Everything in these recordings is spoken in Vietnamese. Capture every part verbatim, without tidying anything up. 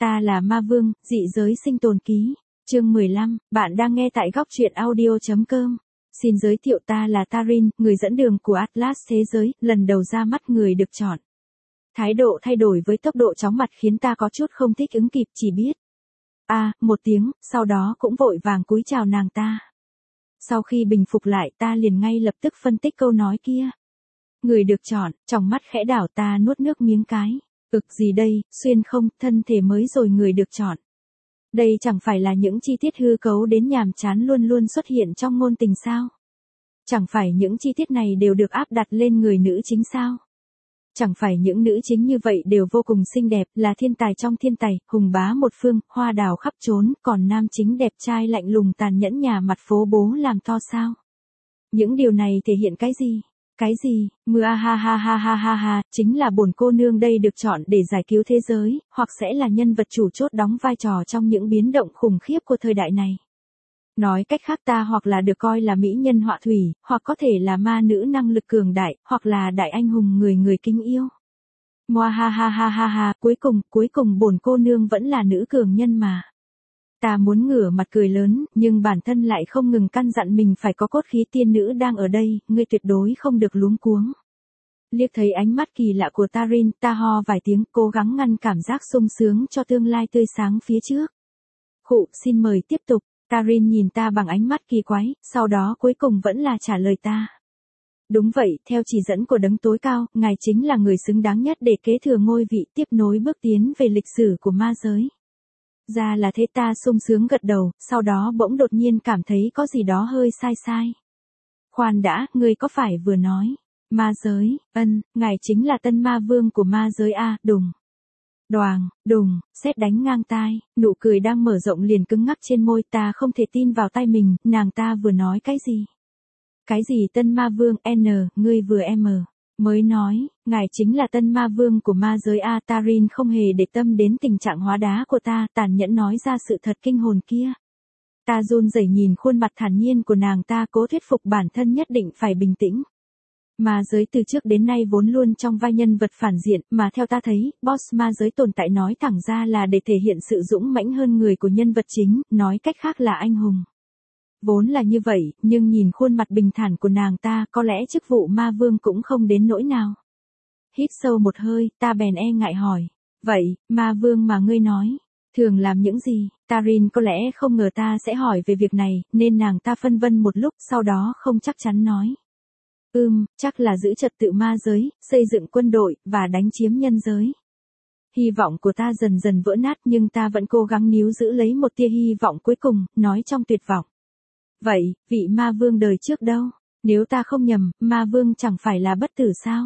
Ta là Ma Vương, dị giới sinh tồn ký. Chương mười lăm, bạn đang nghe tại góc truyện audio chấm com. Xin giới thiệu ta là Tarin, người dẫn đường của Atlas thế giới, lần đầu ra mắt người được chọn. Thái độ thay đổi với tốc độ chóng mặt khiến ta có chút không thích ứng kịp, chỉ biết. À, một tiếng, sau đó cũng vội vàng cúi chào nàng ta. Sau khi bình phục lại ta liền ngay lập tức phân tích câu nói kia. Người được chọn, trong mắt khẽ đảo ta nuốt nước miếng cái. Ực gì đây, xuyên không, thân thể mới rồi người được chọn. Đây chẳng phải là những chi tiết hư cấu đến nhàm chán luôn luôn xuất hiện trong ngôn tình sao? Chẳng phải những chi tiết này đều được áp đặt lên người nữ chính sao? Chẳng phải những nữ chính như vậy đều vô cùng xinh đẹp, là thiên tài trong thiên tài, hùng bá một phương, hoa đào khắp trốn, còn nam chính đẹp trai lạnh lùng tàn nhẫn nhà mặt phố bố làm to sao? Những điều này thể hiện cái gì? Cái gì? Mưa ha ha ha ha ha ha, chính là bổn cô nương đây được chọn để giải cứu thế giới, hoặc sẽ là nhân vật chủ chốt đóng vai trò trong những biến động khủng khiếp của thời đại này. Nói cách khác ta hoặc là được coi là mỹ nhân họa thủy, hoặc có thể là ma nữ năng lực cường đại, hoặc là đại anh hùng người người kính yêu. Moa ha ha ha ha ha, cuối cùng, cuối cùng bổn cô nương vẫn là nữ cường nhân mà. Ta muốn ngửa mặt cười lớn, nhưng bản thân lại không ngừng căn dặn mình phải có cốt khí tiên nữ đang ở đây, ngươi tuyệt đối không được luống cuống. Liếc thấy ánh mắt kỳ lạ của Tarin, ta ho vài tiếng, cố gắng ngăn cảm giác sung sướng cho tương lai tươi sáng phía trước. Khụ, xin mời tiếp tục. Tarin nhìn ta bằng ánh mắt kỳ quái, sau đó cuối cùng vẫn là trả lời ta. Đúng vậy, theo chỉ dẫn của đấng tối cao, ngài chính là người xứng đáng nhất để kế thừa ngôi vị tiếp nối bước tiến về lịch sử của ma giới. Ra là thế, ta sung sướng gật đầu, sau đó bỗng đột nhiên cảm thấy có gì đó hơi sai sai. Khoan đã, ngươi có phải vừa nói, ma giới, ân, ngài chính là tân ma vương của ma giới a, đùng. Đoàng, đùng, sét đánh ngang tai, nụ cười đang mở rộng liền cứng ngắc trên môi, ta không thể tin vào tai mình, nàng ta vừa nói cái gì? Cái gì tân ma vương, N, ngươi vừa M, mới nói, ngài chính là tân ma vương của ma giới a. Tarin không hề để tâm đến tình trạng hóa đá của ta, tàn nhẫn nói ra sự thật kinh hồn kia. Ta run rẩy nhìn khuôn mặt thản nhiên của nàng ta, cố thuyết phục bản thân nhất định phải bình tĩnh. Ma giới từ trước đến nay vốn luôn trong vai nhân vật phản diện, mà theo ta thấy, boss ma giới tồn tại nói thẳng ra là để thể hiện sự dũng mãnh hơn người của nhân vật chính, nói cách khác là anh hùng. Vốn là như vậy, nhưng nhìn khuôn mặt bình thản của nàng ta, có lẽ chức vụ ma vương cũng không đến nỗi nào. Hít sâu một hơi, ta bèn e ngại hỏi. Vậy, ma vương mà ngươi nói, thường làm những gì? Tarin có lẽ không ngờ ta sẽ hỏi về việc này, nên nàng ta phân vân một lúc, sau đó không chắc chắn nói. Ừm, chắc là giữ trật tự ma giới, xây dựng quân đội, và đánh chiếm nhân giới. Hy vọng của ta dần dần vỡ nát nhưng ta vẫn cố gắng níu giữ lấy một tia hy vọng cuối cùng, nói trong tuyệt vọng. Vậy, vị ma vương đời trước đâu? Nếu ta không nhầm, ma vương chẳng phải là bất tử sao?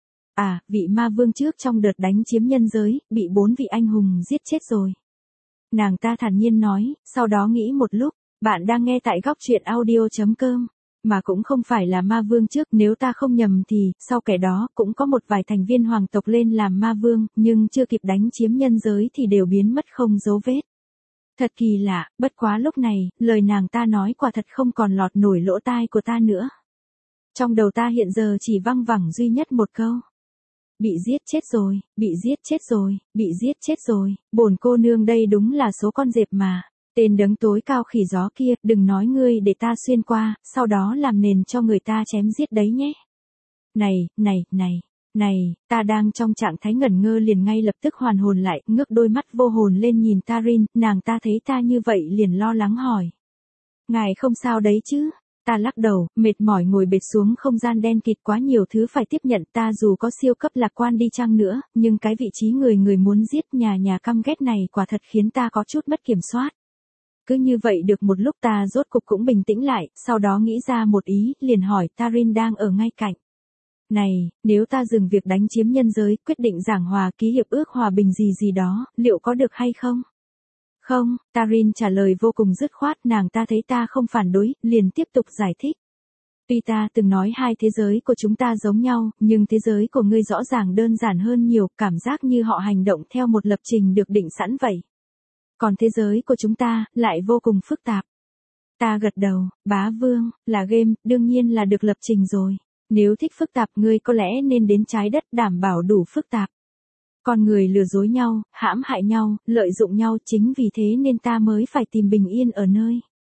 À, vị ma vương trước trong đợt đánh chiếm nhân giới, bị bốn vị anh hùng giết chết rồi. Nàng ta thản nhiên nói, sau đó nghĩ một lúc, bạn đang nghe tại góc truyện audio chấm com. Mà cũng không phải là ma vương trước, nếu ta không nhầm thì, sau kẻ đó, cũng có một vài thành viên hoàng tộc lên làm ma vương, nhưng chưa kịp đánh chiếm nhân giới thì đều biến mất không dấu vết. Thật kỳ lạ, bất quá lúc này, lời nàng ta nói quả thật không còn lọt nổi lỗ tai của ta nữa. Trong đầu ta hiện giờ chỉ văng vẳng duy nhất một câu. Bị giết chết rồi, bị giết chết rồi, bị giết chết rồi, bổn cô nương đây đúng là số con dẹp mà. Tên đấng tối cao khỉ gió kia, đừng nói ngươi để ta xuyên qua, sau đó làm nền cho người ta chém giết đấy nhé. Này, này, này, này, ta đang trong trạng thái ngẩn ngơ liền ngay lập tức hoàn hồn lại, ngước đôi mắt vô hồn lên nhìn Tarin, nàng ta thấy ta như vậy liền lo lắng hỏi. Ngài không sao đấy chứ? Ta lắc đầu, mệt mỏi ngồi bệt xuống không gian đen kịt, quá nhiều thứ phải tiếp nhận, ta dù có siêu cấp lạc quan đi chăng nữa, nhưng cái vị trí người người muốn giết nhà nhà căm ghét này quả thật khiến ta có chút mất kiểm soát. Cứ như vậy được một lúc ta rốt cục cũng bình tĩnh lại, sau đó nghĩ ra một ý, liền hỏi Tarin đang ở ngay cạnh. Này, nếu ta dừng việc đánh chiếm nhân giới, quyết định giảng hòa ký hiệp ước hòa bình gì gì đó, liệu có được hay không? Không, Tarin trả lời vô cùng dứt khoát, nàng ta thấy ta không phản đối, liền tiếp tục giải thích. Tuy ta từng nói hai thế giới của chúng ta giống nhau, nhưng thế giới của ngươi rõ ràng đơn giản hơn nhiều, cảm giác như họ hành động theo một lập trình được định sẵn vậy. Còn thế giới của chúng ta, lại vô cùng phức tạp. Ta gật đầu, bá vương, là game, đương nhiên là được lập trình rồi. Nếu thích phức tạp ngươi có lẽ nên đến trái đất đảm bảo đủ phức tạp. Con người lừa dối nhau, hãm hại nhau, lợi dụng nhau, chính vì thế nên ta mới phải tìm bình yên ở nơi.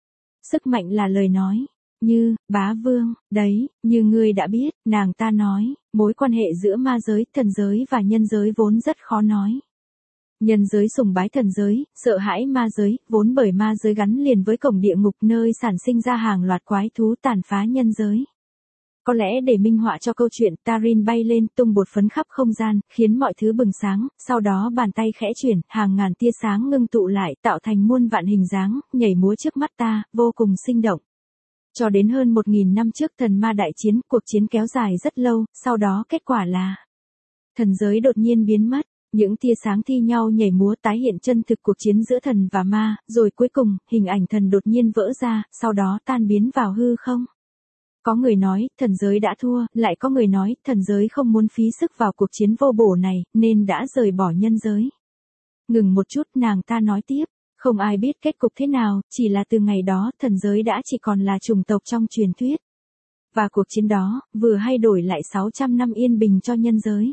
Sức mạnh là lời nói. Như, bá vương, đấy, như ngươi đã biết, nàng ta nói, mối quan hệ giữa ma giới, thần giới và nhân giới vốn rất khó nói. Nhân giới sùng bái thần giới, sợ hãi ma giới, vốn bởi ma giới gắn liền với cổng địa ngục nơi sản sinh ra hàng loạt quái thú tàn phá nhân giới. Có lẽ để minh họa cho câu chuyện, Tarin bay lên tung bột phấn khắp không gian, khiến mọi thứ bừng sáng, sau đó bàn tay khẽ chuyển, hàng ngàn tia sáng ngưng tụ lại, tạo thành muôn vạn hình dáng, nhảy múa trước mắt ta, vô cùng sinh động. Cho đến hơn một nghìn năm trước thần ma đại chiến, cuộc chiến kéo dài rất lâu, sau đó kết quả là thần giới đột nhiên biến mất. Những tia sáng thi nhau nhảy múa tái hiện chân thực cuộc chiến giữa thần và ma, rồi cuối cùng, hình ảnh thần đột nhiên vỡ ra, sau đó tan biến vào hư không. Có người nói, thần giới đã thua, lại có người nói, thần giới không muốn phí sức vào cuộc chiến vô bổ này, nên đã rời bỏ nhân giới. Ngừng một chút, nàng ta nói tiếp, không ai biết kết cục thế nào, chỉ là từ ngày đó, thần giới đã chỉ còn là chủng tộc trong truyền thuyết. Và cuộc chiến đó, vừa hay đổi lại sáu trăm năm yên bình cho nhân giới.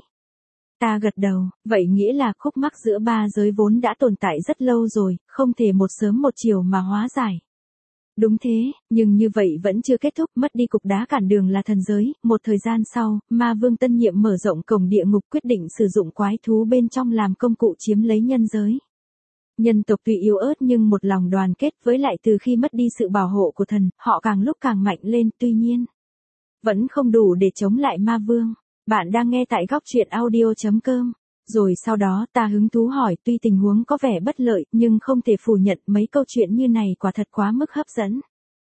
Ta gật đầu, vậy nghĩa là khúc mắc giữa ba giới vốn đã tồn tại rất lâu rồi, không thể một sớm một chiều mà hóa giải. Đúng thế, nhưng như vậy vẫn chưa kết thúc, mất đi cục đá cản đường là thần giới, một thời gian sau, ma vương tân nhiệm mở rộng cổng địa ngục quyết định sử dụng quái thú bên trong làm công cụ chiếm lấy nhân giới. Nhân tộc tuy yếu ớt nhưng một lòng đoàn kết, với lại từ khi mất đi sự bảo hộ của thần, họ càng lúc càng mạnh lên, tuy nhiên vẫn không đủ để chống lại ma vương. Bạn đang nghe tại góc truyện audio chấm com. Rồi sau đó ta hứng thú hỏi, tuy tình huống có vẻ bất lợi, nhưng không thể phủ nhận mấy câu chuyện như này quả thật quá mức hấp dẫn.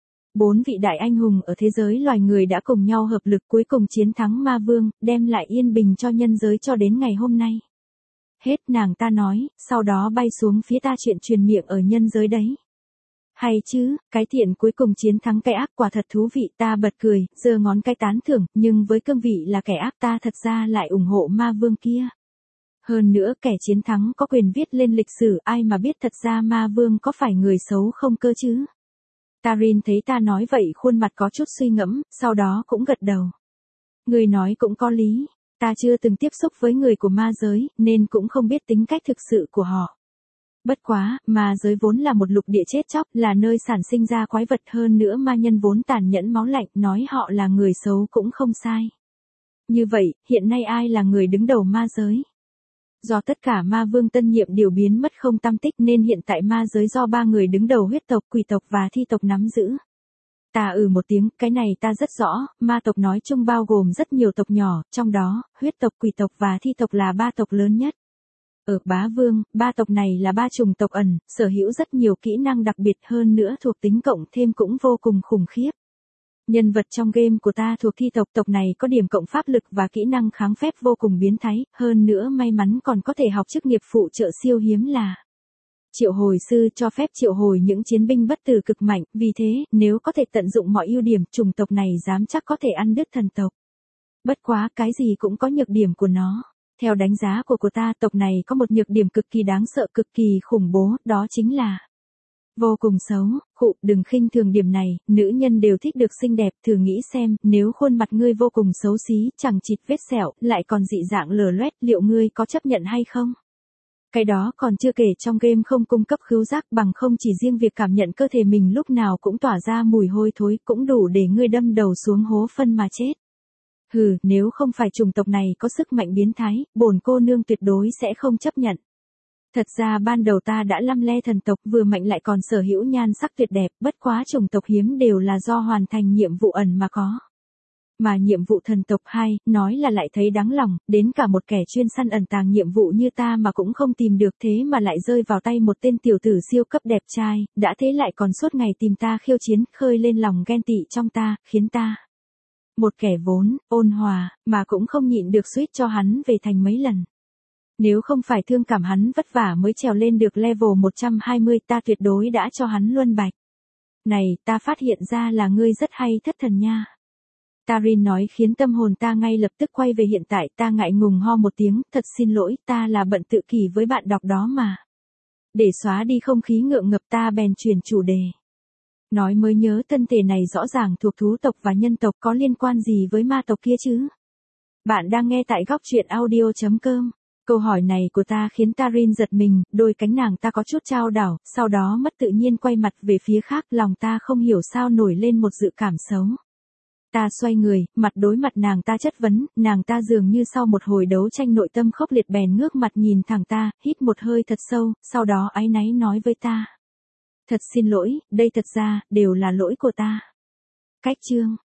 Bốn vị đại anh hùng ở thế giới loài người đã cùng nhau hợp lực cuối cùng chiến thắng ma vương, đem lại yên bình cho nhân giới cho đến ngày hôm nay. Hết, nàng ta nói, sau đó bay xuống phía ta chuyện truyền miệng ở nhân giới đấy. Hay chứ, cái thiện cuối cùng chiến thắng cái ác quả thật thú vị, ta bật cười, giơ ngón cái tán thưởng, nhưng với cương vị là kẻ ác ta thật ra lại ủng hộ ma vương kia. Hơn nữa kẻ chiến thắng có quyền viết lên lịch sử, ai mà biết thật ra ma vương có phải người xấu không cơ chứ. Tarin thấy ta nói vậy khuôn mặt có chút suy ngẫm, sau đó cũng gật đầu. Người nói cũng có lý, ta chưa từng tiếp xúc với người của ma giới, nên cũng không biết tính cách thực sự của họ. Bất quá, ma giới vốn là một lục địa chết chóc, là nơi sản sinh ra quái vật, hơn nữa ma nhân vốn tàn nhẫn máu lạnh, nói họ là người xấu cũng không sai. Như vậy, hiện nay ai là người đứng đầu ma giới? Do tất cả ma vương tân nhiệm đều biến mất không tăm tích nên hiện tại ma giới do ba người đứng đầu huyết tộc, quỷ tộc và thi tộc nắm giữ. Ta ừ một tiếng, cái này ta rất rõ, ma tộc nói chung bao gồm rất nhiều tộc nhỏ, trong đó, huyết tộc, quỷ tộc và thi tộc là ba tộc lớn nhất. Ở bá vương, ba tộc này là ba chủng tộc ẩn, sở hữu rất nhiều kỹ năng đặc biệt, hơn nữa thuộc tính cộng thêm cũng vô cùng khủng khiếp. Nhân vật trong game của ta thuộc thi tộc, tộc này có điểm cộng pháp lực và kỹ năng kháng phép vô cùng biến thái, hơn nữa may mắn còn có thể học chức nghiệp phụ trợ siêu hiếm là triệu hồi sư, cho phép triệu hồi những chiến binh bất tử cực mạnh, vì thế, nếu có thể tận dụng mọi ưu điểm, chủng tộc này dám chắc có thể ăn đứt thần tộc. Bất quá, cái gì cũng có nhược điểm của nó. Theo đánh giá của của ta, tộc này có một nhược điểm cực kỳ đáng sợ, cực kỳ khủng bố, đó chính là vô cùng xấu. Khụ, đừng khinh thường điểm này, nữ nhân đều thích được xinh đẹp, thử nghĩ xem, nếu khuôn mặt ngươi vô cùng xấu xí, chẳng chịt vết sẹo, lại còn dị dạng lở loét, liệu ngươi có chấp nhận hay không? Cái đó còn chưa kể trong game không cung cấp khứu giác, bằng không chỉ riêng việc cảm nhận cơ thể mình lúc nào cũng tỏa ra mùi hôi thối cũng đủ để ngươi đâm đầu xuống hố phân mà chết. Hừ, nếu không phải chủng tộc này có sức mạnh biến thái, bổn cô nương tuyệt đối sẽ không chấp nhận. Thật ra ban đầu ta đã lăm le thần tộc, vừa mạnh lại còn sở hữu nhan sắc tuyệt đẹp, bất quá chủng tộc hiếm đều là do hoàn thành nhiệm vụ ẩn mà có. Mà nhiệm vụ thần tộc hai, nói là lại thấy đáng lòng, đến cả một kẻ chuyên săn ẩn tàng nhiệm vụ như ta mà cũng không tìm được, thế mà lại rơi vào tay một tên tiểu tử siêu cấp đẹp trai, đã thế lại còn suốt ngày tìm ta khiêu chiến, khơi lên lòng ghen tị trong ta, khiến ta. Một kẻ vốn, ôn hòa, mà cũng không nhịn được suýt cho hắn về thành mấy lần. Nếu không phải thương cảm hắn vất vả mới trèo lên được level một trăm hai mươi, ta tuyệt đối đã cho hắn luân bạch. Này, ta phát hiện ra là ngươi rất hay thất thần nha. Tarin nói khiến tâm hồn ta ngay lập tức quay về hiện tại, ta ngại ngùng ho một tiếng, thật xin lỗi, ta là bận tự kỷ với bạn đọc đó mà. Để xóa đi không khí ngượng ngập ta bèn chuyển chủ đề. Nói mới nhớ thân thể này rõ ràng thuộc thú tộc và nhân tộc, có liên quan gì với ma tộc kia chứ? Bạn đang nghe tại góc truyện audio chấm com. Câu hỏi này của ta khiến Tarin giật mình, đôi cánh nàng ta có chút chao đảo, sau đó mất tự nhiên quay mặt về phía khác, lòng ta không hiểu sao nổi lên một dự cảm xấu. Ta xoay người, mặt đối mặt nàng ta chất vấn, nàng ta dường như sau một hồi đấu tranh nội tâm khốc liệt bèn ngước mặt nhìn thẳng ta, hít một hơi thật sâu, sau đó áy náy nói với ta. Thật xin lỗi, đây thật ra, đều là lỗi của ta. Cách chương